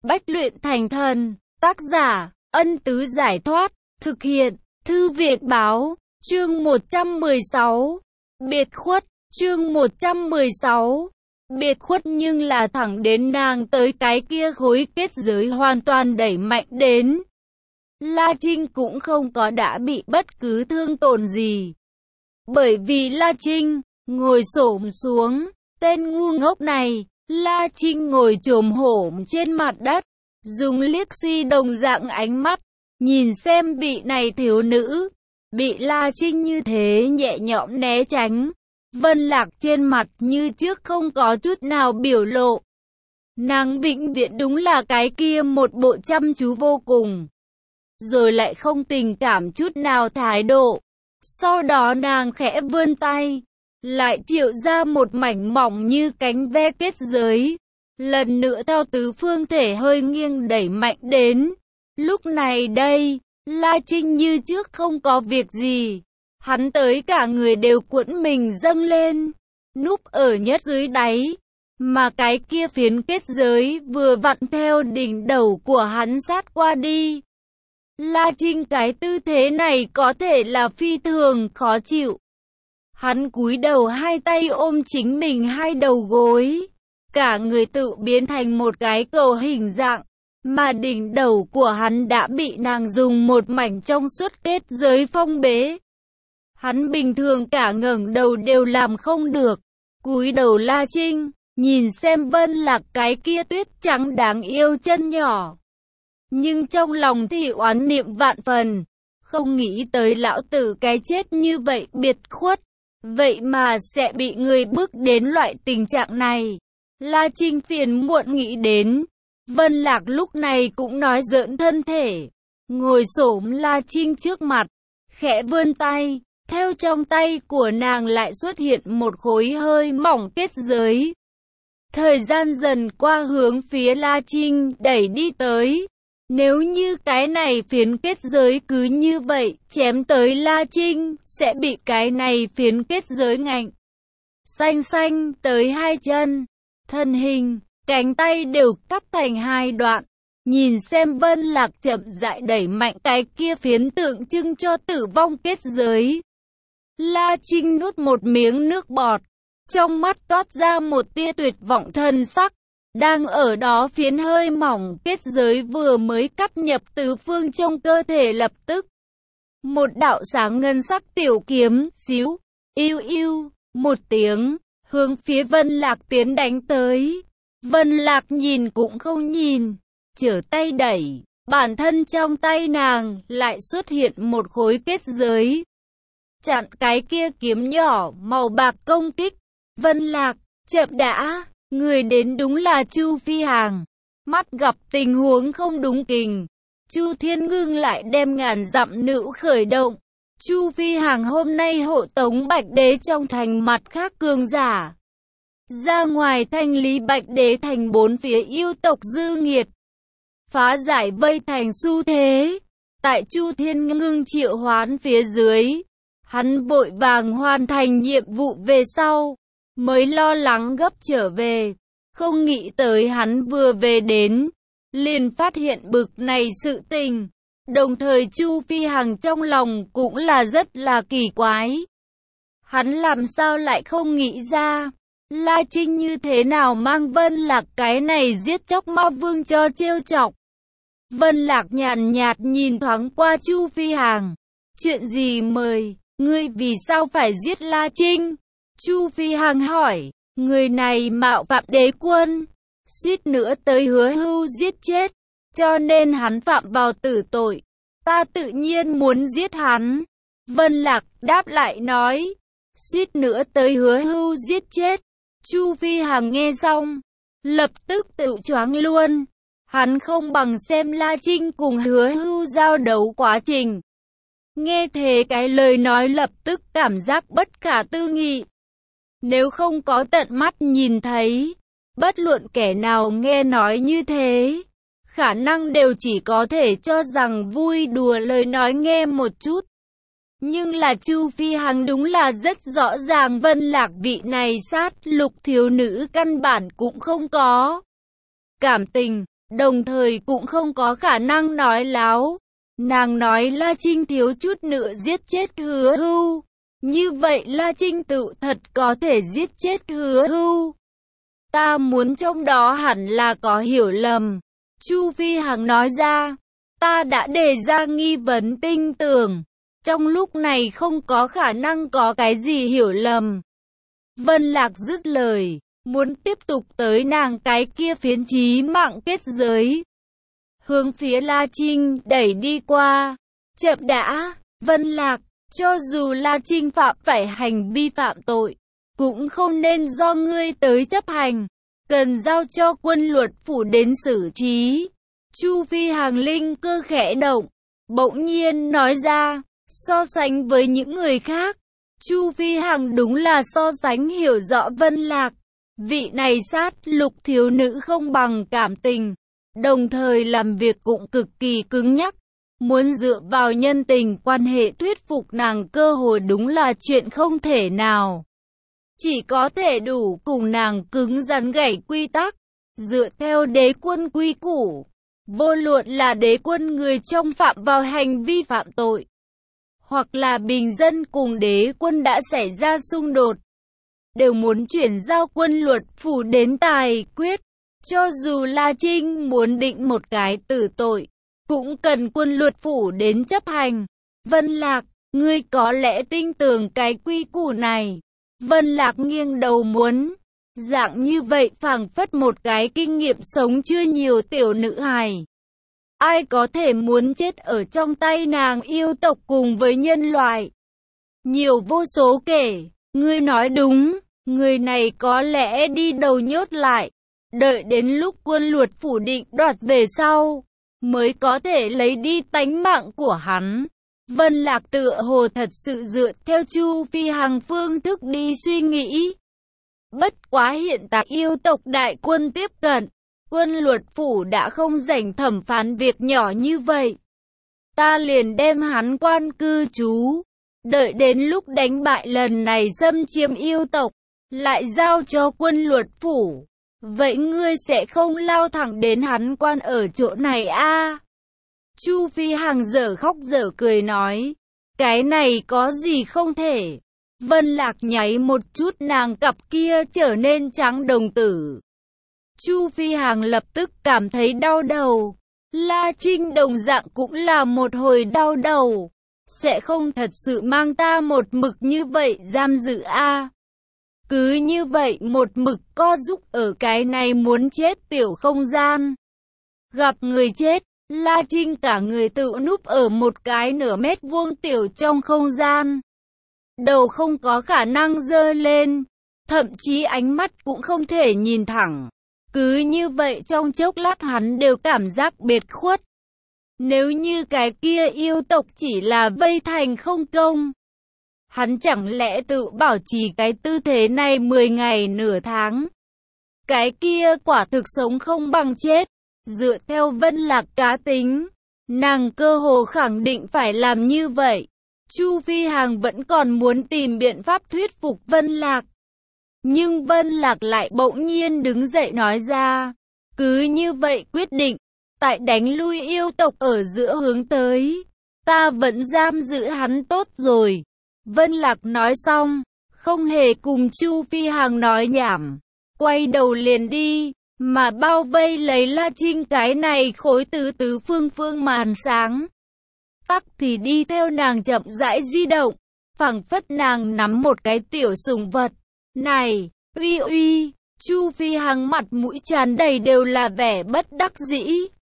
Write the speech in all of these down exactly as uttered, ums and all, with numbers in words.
Bách luyện thành thần. Tác giả, Ân Tứ Giải Thoát. Thực hiện, Thư Viện Báo. Chương một trăm mười sáu. Biệt khuất. Chương một trăm mười sáu. Biệt khuất nhưng là thẳng đến nàng tới cái kia khối kết giới hoàn toàn đẩy mạnh đến. La Trinh cũng không có đã bị bất cứ thương tổn gì. Bởi vì La Trinh ngồi xổm xuống, tên ngu ngốc này, La Trinh ngồi chồm hổm trên mặt đất, dùng liếc si đồng dạng ánh mắt, nhìn xem bị này thiếu nữ, bị La Trinh như thế nhẹ nhõm né tránh. Vân Lạc trên mặt như trước không có chút nào biểu lộ. Nàng vĩnh viễn đúng là cái kia một bộ chăm chú vô cùng. Rồi lại không tình cảm chút nào thái độ. Sau đó nàng khẽ vươn tay, lại triệu ra một mảnh mỏng như cánh ve kết giới. Lần nữa theo tứ phương thể hơi nghiêng đẩy mạnh đến. Lúc này đây, La Trinh như trước không có việc gì. Hắn tới cả người đều cuộn mình dâng lên, núp ở nhất dưới đáy. Mà cái kia phiến kết giới vừa vặn theo đỉnh đầu của hắn sát qua đi. La Trinh cái tư thế này có thể là phi thường khó chịu. Hắn cúi đầu hai tay ôm chính mình hai đầu gối. Cả người tự biến thành một cái cầu hình dạng. Mà đỉnh đầu của hắn đã bị nàng dùng một mảnh trong suốt kết giới phong bế. Hắn bình thường cả ngẩng đầu đều làm không được. Cúi đầu La Trinh, nhìn xem Vân Lạc cái kia tuyết trắng đáng yêu chân nhỏ. Nhưng trong lòng thì oán niệm vạn phần. Không nghĩ tới lão tử cái chết như vậy biệt khuất. Vậy mà sẽ bị người bức đến loại tình trạng này. La Trinh phiền muộn nghĩ đến. Vân Lạc lúc này cũng nói giỡn thân thể. Ngồi xổm La Trinh trước mặt, khẽ vươn tay. Theo trong tay của nàng lại xuất hiện một khối hơi mỏng kết giới. Thời gian dần qua hướng phía La Trinh đẩy đi tới. Nếu như cái này phiến kết giới cứ như vậy chém tới La Trinh, sẽ bị cái này phiến kết giới ngạnh xanh xanh tới hai chân, thân hình, cánh tay đều cắt thành hai đoạn. Nhìn xem Vân Lạc chậm rãi đẩy mạnh cái kia phiến tượng trưng cho tử vong kết giới. La Trinh nuốt một miếng nước bọt, trong mắt toát ra một tia tuyệt vọng thân sắc. Đang ở đó phiến hơi mỏng kết giới vừa mới cắt nhập tứ phương trong cơ thể lập tức. Một đạo sáng ngân sắc tiểu kiếm, xíu, yêu yêu, một tiếng, hướng phía Vân Lạc tiến đánh tới. Vân Lạc nhìn cũng không nhìn, trở tay đẩy, bản thân trong tay nàng lại xuất hiện một khối kết giới. Chặn cái kia kiếm nhỏ màu bạc công kích. Vân Lạc, chậm đã, người đến đúng là Chu Phi Hằng. Mắt gặp tình huống không đúng kình, Chu Thiên Ngưng lại đem ngàn dặm nữ khởi động. Chu Phi Hằng hôm nay hộ tống Bạch Đế trong thành mặt khác cường giả. Ra ngoài thanh lý Bạch Đế thành bốn phía yêu tộc dư nghiệt. Phá giải vây thành xu thế. Tại Chu Thiên Ngưng triệu hoán phía dưới. Hắn vội vàng hoàn thành nhiệm vụ về sau, mới lo lắng gấp trở về. Không nghĩ tới hắn vừa về đến, liền phát hiện bực này sự tình. Đồng thời Chu Phi Hằng trong lòng cũng là rất là kỳ quái. Hắn làm sao lại không nghĩ ra, La Trinh như thế nào mang Vân Lạc cái này giết chóc ma vương cho trêu chọc. Vân Lạc nhàn nhạt nhìn thoáng qua Chu Phi Hằng. Chuyện gì mời? Ngươi vì sao phải giết La Trinh? Chu Phi Hằng hỏi. Người này mạo phạm đế quân, suýt nữa tới hứa hưu giết chết, cho nên hắn phạm vào tử tội. Ta tự nhiên muốn giết hắn. Vân Lạc đáp lại nói. Suýt nữa tới hứa hưu giết chết. Chu Phi Hằng nghe xong, lập tức tự choáng luôn. Hắn không bằng xem La Trinh cùng hứa hưu giao đấu quá trình. Nghe thế cái lời nói lập tức cảm giác bất khả tư nghị. Nếu không có tận mắt nhìn thấy, bất luận kẻ nào nghe nói như thế, khả năng đều chỉ có thể cho rằng vui đùa lời nói nghe một chút. Nhưng là Chu Phi Hằng đúng là rất rõ ràng Vân Lạc vị này sát lục thiếu nữ căn bản cũng không có cảm tình. đồng thời cũng không có khả năng nói láo. Nàng nói La Trinh thiếu chút nữa giết chết Hứa Hưu. Như vậy La Trinh tự thật có thể giết chết Hứa Hưu. Ta muốn trong đó hẳn là có hiểu lầm. Chu Phi Hằng nói ra. Ta đã đề ra nghi vấn tinh tường. Trong lúc này không có khả năng có cái gì hiểu lầm. Vân Lạc dứt lời, muốn tiếp tục tới nàng cái kia phiến chí mạng kết giới. Hướng phía La Trinh đẩy đi qua. Chậm đã, Vân Lạc, cho dù La Trinh phạm phải hành vi phạm tội, cũng không nên do ngươi tới chấp hành, cần giao cho quân luật phủ đến xử trí. Chu Phi Hằng linh cơ khẽ động, bỗng nhiên nói ra, so sánh với những người khác, Chu Phi Hằng đúng là so sánh hiểu rõ Vân Lạc. Vị này sát lục thiếu nữ không bằng cảm tình, đồng thời làm việc cũng cực kỳ cứng nhắc. Muốn dựa vào nhân tình quan hệ thuyết phục nàng cơ hội đúng là chuyện không thể nào. Chỉ có thể đủ cùng nàng cứng rắn gảy quy tắc, dựa theo đế quân quy củ. Vô luận là đế quân người trong phạm vào hành vi phạm tội, hoặc là bình dân cùng đế quân đã xảy ra xung đột, đều muốn chuyển giao quân luật phủ đến tài quyết. Cho dù La Trinh muốn định một cái tử tội, cũng cần quân luật phủ đến chấp hành. Vân Lạc, ngươi có lẽ tin tưởng cái quy củ này. Vân Lạc nghiêng đầu muốn. Dạng như vậy phảng phất một cái kinh nghiệm sống chưa nhiều tiểu nữ hài. Ai có thể muốn chết ở trong tay nàng yêu tộc cùng với nhân loại. Nhiều vô số kể, ngươi nói đúng, người này có lẽ đi đầu nhốt lại. Đợi đến lúc quân luật phủ định đoạt về sau, mới có thể lấy đi tánh mạng của hắn. Vân Lạc tựa hồ thật sự dựa theo Chu Phi Hằng phương thức đi suy nghĩ. Bất quá hiện tại yêu tộc đại quân tiếp cận, quân luật phủ đã không rảnh thẩm phán việc nhỏ như vậy. Ta liền đem hắn quan cư trú, đợi đến lúc đánh bại lần này xâm chiếm yêu tộc, lại giao cho quân luật phủ. Vậy ngươi sẽ không lao thẳng đến hắn quan ở chỗ này a? À? Chu Phi Hằng dở khóc dở cười nói, cái này có gì không thể. Vân Lạc nháy một chút nàng cặp kia trở nên trắng đồng tử. Chu Phi Hằng lập tức cảm thấy đau đầu. La Trinh đồng dạng cũng là một hồi đau đầu. Sẽ không thật sự mang ta một mực như vậy giam giữ a? À? Cứ như vậy một mực co giúp ở cái này muốn chết tiểu không gian. Gặp người chết, La Trinh cả người tự núp ở một cái nửa mét vuông tiểu trong không gian. Đầu không có khả năng giơ lên, thậm chí ánh mắt cũng không thể nhìn thẳng. Cứ như vậy trong chốc lát hắn đều cảm giác biệt khuất. Nếu như cái kia yêu tộc chỉ là vây thành không công, hắn chẳng lẽ tự bảo trì cái tư thế này mười ngày nửa tháng. Cái kia quả thực sống không bằng chết. Dựa theo Vân Lạc cá tính, nàng cơ hồ khẳng định phải làm như vậy. Chu Phi Hằng vẫn còn muốn tìm biện pháp thuyết phục Vân Lạc. Nhưng Vân Lạc lại bỗng nhiên đứng dậy nói ra, cứ như vậy quyết định, tại đánh lui yêu tộc ở giữa hướng tới, ta vẫn giam giữ hắn tốt rồi. Vân Lạc nói xong, không hề cùng Chu Phi Hằng nói nhảm, quay đầu liền đi, mà bao vây lấy La Trinh cái này khối tứ tứ phương phương màn sáng. Tắc thì đi theo nàng chậm rãi di động, phảng phất nàng nắm một cái tiểu sùng vật. Này, uy uy, Chu Phi Hằng mặt mũi tràn đầy đều là vẻ bất đắc dĩ.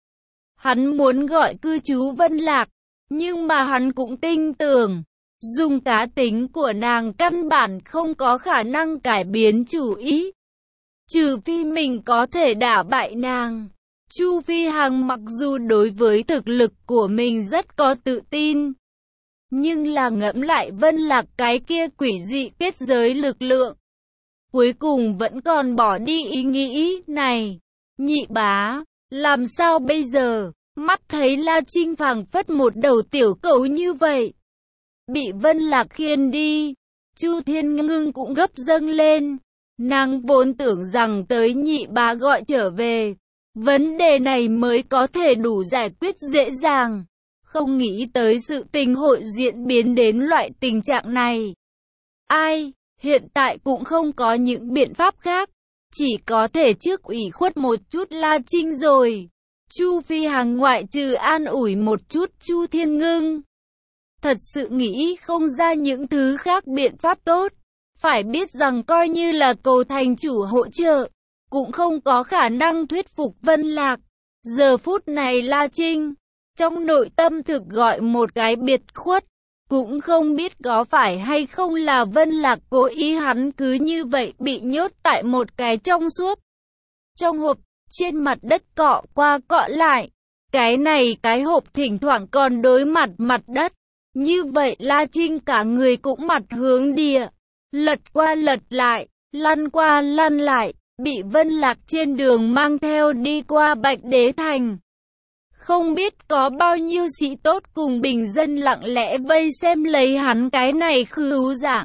Hắn muốn gọi cư trú Vân Lạc, nhưng mà hắn cũng tin tưởng, dùng cá tính của nàng căn bản không có khả năng cải biến chủ ý. Trừ phi mình có thể đả bại nàng. Chu Phi Hằng mặc dù đối với thực lực của mình rất có tự tin, nhưng là ngẫm lại Vân Lạc cái kia quỷ dị kết giới lực lượng, cuối cùng vẫn còn bỏ đi ý nghĩ này. Nhị bá, làm sao bây giờ? Mắt thấy La Trinh phảng phất một đầu tiểu cẩu như vậy, bị Vân Lạc khiêng đi. Chu Thiên Ngưng cũng gấp dâng lên. Nàng vốn tưởng rằng tới nhị bá gọi trở về, vấn đề này mới có thể đủ giải quyết dễ dàng. Không nghĩ tới sự tình hội diễn biến đến loại tình trạng này. Ai, hiện tại cũng không có những biện pháp khác. Chỉ có thể trước ủy khuất một chút La Trinh rồi. Chu Phi Hằng ngoại trừ an ủi một chút Chu Thiên Ngưng. Thật sự nghĩ không ra những thứ khác biện pháp tốt. Phải biết rằng coi như là cầu thành chủ hỗ trợ, cũng không có khả năng thuyết phục Vân Lạc. Giờ phút này La Trinh, trong nội tâm thực gọi một cái biệt khuất. Cũng không biết có phải hay không là Vân Lạc cố ý hắn cứ như vậy bị nhốt tại một cái trong suốt. Trong hộp, trên mặt đất cọ qua cọ lại. Cái này cái hộp thỉnh thoảng còn đối mặt mặt đất. Như vậy La Trinh cả người cũng mặt hướng địa. Lật qua lật lại, lăn qua lăn lại, bị Vân Lạc trên đường mang theo đi qua Bạch Đế Thành. Không biết có bao nhiêu sĩ tốt cùng bình dân lặng lẽ vây xem lấy hắn cái này khứu dạng.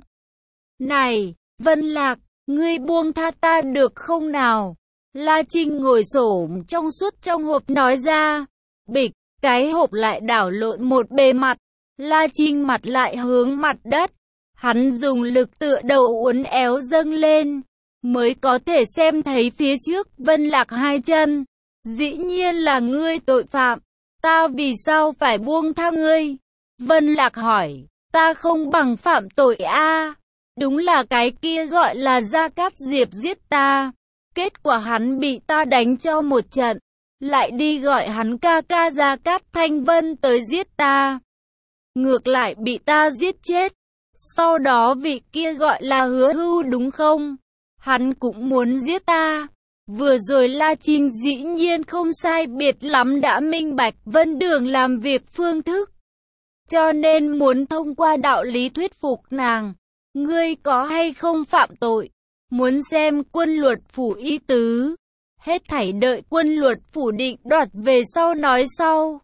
Này, Vân Lạc, ngươi buông tha ta được không nào? La Trinh ngồi xổm trong suốt trong hộp nói ra. Bịch, cái hộp lại đảo lộn một bề mặt. La Trinh mặt lại hướng mặt đất. Hắn dùng lực tựa đầu uốn éo dâng lên, mới có thể xem thấy phía trước Vân Lạc hai chân. Dĩ nhiên là ngươi tội phạm, ta vì sao phải buông tha ngươi? Vân Lạc hỏi, ta không bằng phạm tội a à? Đúng là cái kia gọi là Gia Cát Diệp giết ta. Kết quả hắn bị ta đánh cho một trận, lại đi gọi hắn ca ca Gia Cát Thanh Vân tới giết ta. Ngược lại bị ta giết chết. Sau đó vị kia gọi là Hứa Hưu đúng không? Hắn cũng muốn giết ta. Vừa rồi La Trinh dĩ nhiên không sai biệt lắm đã minh bạch Vân Đường làm việc phương thức. Cho nên muốn thông qua đạo lý thuyết phục nàng. Ngươi có hay không phạm tội? Muốn xem quân luật phủ ý tứ. Hết thảy đợi quân luật phủ định đoạt về sau nói sau.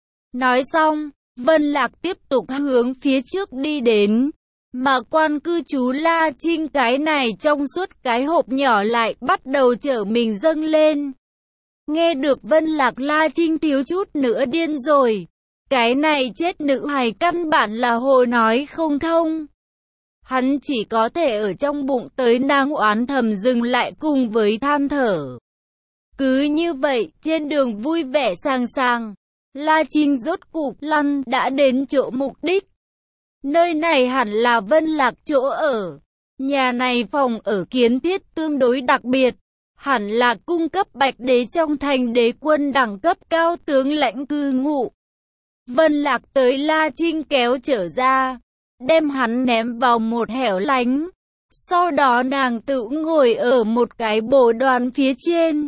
Nói xong, Vân Lạc tiếp tục hướng phía trước đi đến. Mà quan cư chú La Trinh cái này trong suốt cái hộp nhỏ lại bắt đầu trở mình dâng lên. Nghe được Vân Lạc La Trinh thiếu chút nữa điên rồi. Cái này chết nữ hài căn bản là hồ nói không thông. Hắn chỉ có thể ở trong bụng tới nang oán thầm dừng lại cùng với than thở. Cứ như vậy, trên đường vui vẻ sàng sàng, La Trinh rốt cục lăn đã đến chỗ mục đích. Nơi này hẳn là Vân Lạc chỗ ở. Nhà này phòng ở kiến thiết tương đối đặc biệt. Hẳn là cung cấp Bạch Đế trong thành đế quân đẳng cấp cao tướng lãnh cư ngụ. Vân Lạc tới La Trinh kéo trở ra, đem hắn ném vào một hẻo lánh. Sau đó nàng tự ngồi ở một cái bồ đoàn phía trên.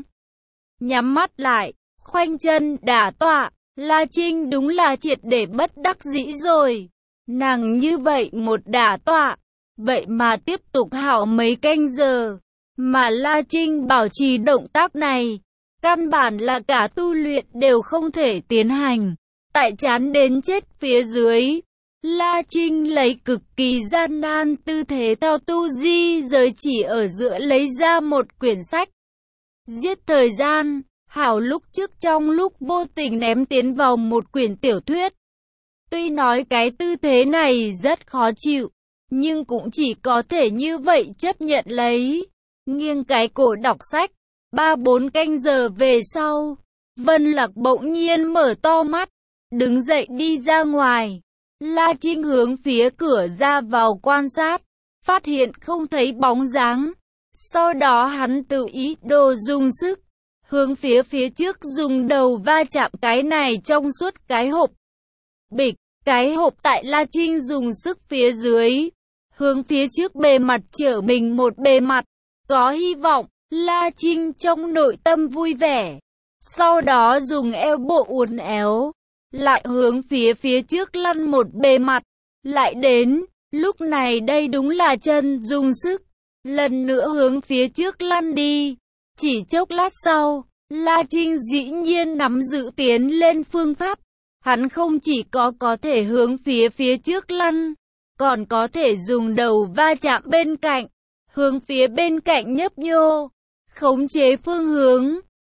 Nhắm mắt lại, khoanh chân đả tọa. La Trinh đúng là triệt để bất đắc dĩ rồi. Nàng như vậy một đả tọa, vậy mà tiếp tục hảo mấy canh giờ. Mà La Trinh bảo trì động tác này, căn bản là cả tu luyện đều không thể tiến hành. Tại chán đến chết phía dưới, La Trinh lấy cực kỳ gian nan tư thế theo tu di rời chỉ ở giữa lấy ra một quyển sách. Giết thời gian, hảo lúc trước trong lúc vô tình ném tiến vào một quyển tiểu thuyết. Tuy nói cái tư thế này rất khó chịu, nhưng cũng chỉ có thể như vậy chấp nhận lấy. Nghiêng cái cổ đọc sách, ba bốn canh giờ về sau, Vân Lạc bỗng nhiên mở to mắt, đứng dậy đi ra ngoài. La Trinh hướng phía cửa ra vào quan sát, phát hiện không thấy bóng dáng. Sau đó hắn tự ý đồ dùng sức, hướng phía phía trước dùng đầu va chạm cái này trong suốt cái hộp. Bịch, cái hộp tại La Trinh dùng sức phía dưới, hướng phía trước bề mặt trở mình một bề mặt. Có hy vọng, La Trinh trong nội tâm vui vẻ. Sau đó dùng eo bộ uốn éo, lại hướng phía phía trước lăn một bề mặt. Lại đến, lúc này đây đúng là chân dùng sức, lần nữa hướng phía trước lăn đi. Chỉ chốc lát sau, La Trinh dĩ nhiên nắm giữ tiến lên phương pháp. Hắn không chỉ có có thể hướng phía phía trước lăn, còn có thể dùng đầu va chạm bên cạnh, hướng phía bên cạnh nhấp nhô, khống chế phương hướng.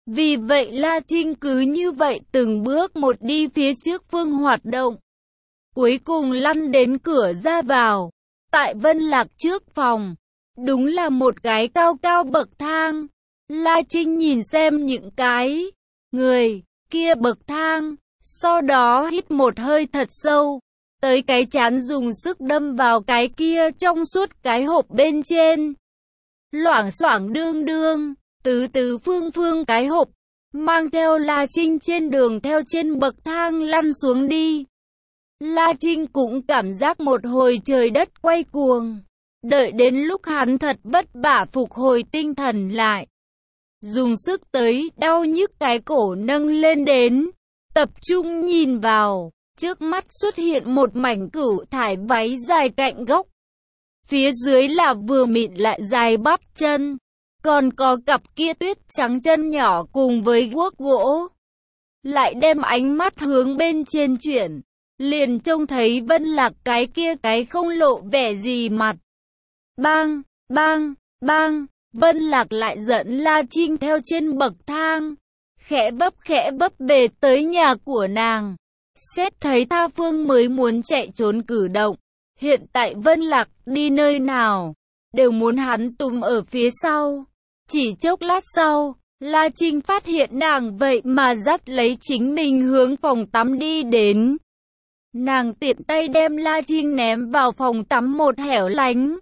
Vì vậy La Trinh cứ như vậy từng bước một đi phía trước phương hoạt động. Cuối cùng lăn đến cửa ra vào. Tại Vân Lạc trước phòng, đúng là một cái cao cao bậc thang. La Trinh nhìn xem những cái người kia bậc thang, sau đó hít một hơi thật sâu, tới cái chán dùng sức đâm vào cái kia trong suốt cái hộp bên trên. Loảng xoảng đương đương, tứ tứ phương phương cái hộp, mang theo La Trinh trên đường theo trên bậc thang lăn xuống đi. La Trinh cũng cảm giác một hồi trời đất quay cuồng. Đợi đến lúc hắn thật vất vả phục hồi tinh thần lại, dùng sức tới đau nhức cái cổ nâng lên đến, tập trung nhìn vào, trước mắt xuất hiện một mảnh cửu thải váy dài cạnh góc. Phía dưới là vừa mịn lại dài bắp chân, còn có cặp kia tuyết trắng chân nhỏ cùng với guốc gỗ. Lại đem ánh mắt hướng bên trên chuyển, liền trông thấy Vân Lạc cái kia cái không lộ vẻ gì mặt. Bang, bang, bang, Vân Lạc lại dẫn La Trinh theo trên bậc thang, khẽ bấp khẽ bấp về tới nhà của nàng. Xét thấy tha phương mới muốn chạy trốn cử động, hiện tại Vân Lạc đi nơi nào, đều muốn hắn túm ở phía sau. Chỉ chốc lát sau, La Trinh phát hiện nàng vậy mà dắt lấy chính mình hướng phòng tắm đi đến. Nàng tiện tay đem La Trinh ném vào phòng tắm một hẻo lánh.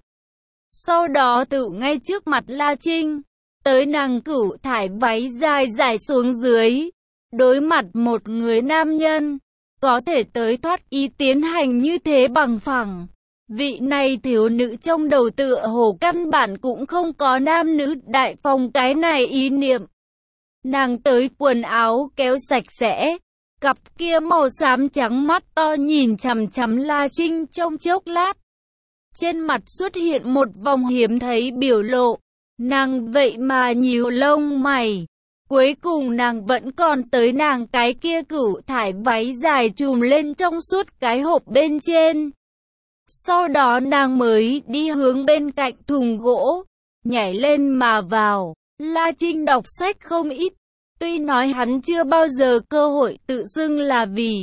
Sau đó tự ngay trước mặt La Trinh, tới nàng cửu thải váy dài dài xuống dưới. Đối mặt một người nam nhân, có thể tới thoát ý tiến hành như thế bằng phẳng. Vị này thiếu nữ trong đầu tựa hồ căn bản cũng không có nam nữ đại phong cái này ý niệm. Nàng tới quần áo kéo sạch sẽ, cặp kia màu xám trắng mắt to nhìn chằm chằm La Trinh trong chốc lát. Trên mặt xuất hiện một vòng hiếm thấy biểu lộ, nàng vậy mà nhíu lông mày. Cuối cùng nàng vẫn còn tới nàng cái kia cửu thải váy dài trùm lên trong suốt cái hộp bên trên. Sau đó nàng mới đi hướng bên cạnh thùng gỗ, nhảy lên mà vào. La Trinh đọc sách không ít, tuy nói hắn chưa bao giờ cơ hội tự xưng là vì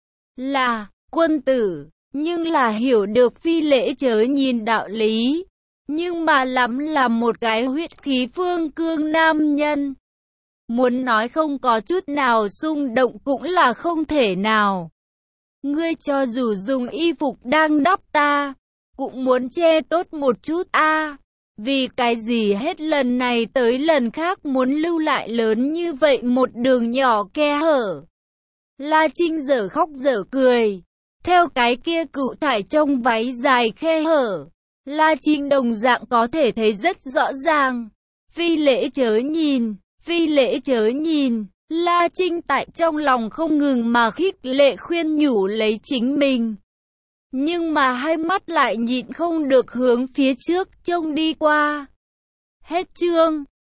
là quân tử, nhưng là hiểu được phi lễ chớ nhìn đạo lý. Nhưng mà lắm là một cái huyết khí phương cương nam nhân. Muốn nói không có chút nào xung động cũng là không thể nào. Ngươi cho dù dùng y phục đang đắp ta, cũng muốn che tốt một chút a. À, vì cái gì hết lần này tới lần khác muốn lưu lại lớn như vậy một đường nhỏ khe hở. La Trinh dở khóc dở cười. Theo cái kia cựu thải trong váy dài khe hở, La Trinh đồng dạng có thể thấy rất rõ ràng. Phi lễ chớ nhìn, phi lễ chớ nhìn. La Trinh tại trong lòng không ngừng mà khích lệ khuyên nhủ lấy chính mình. Nhưng mà hai mắt lại nhịn không được hướng phía trước trông đi qua. Hết chương.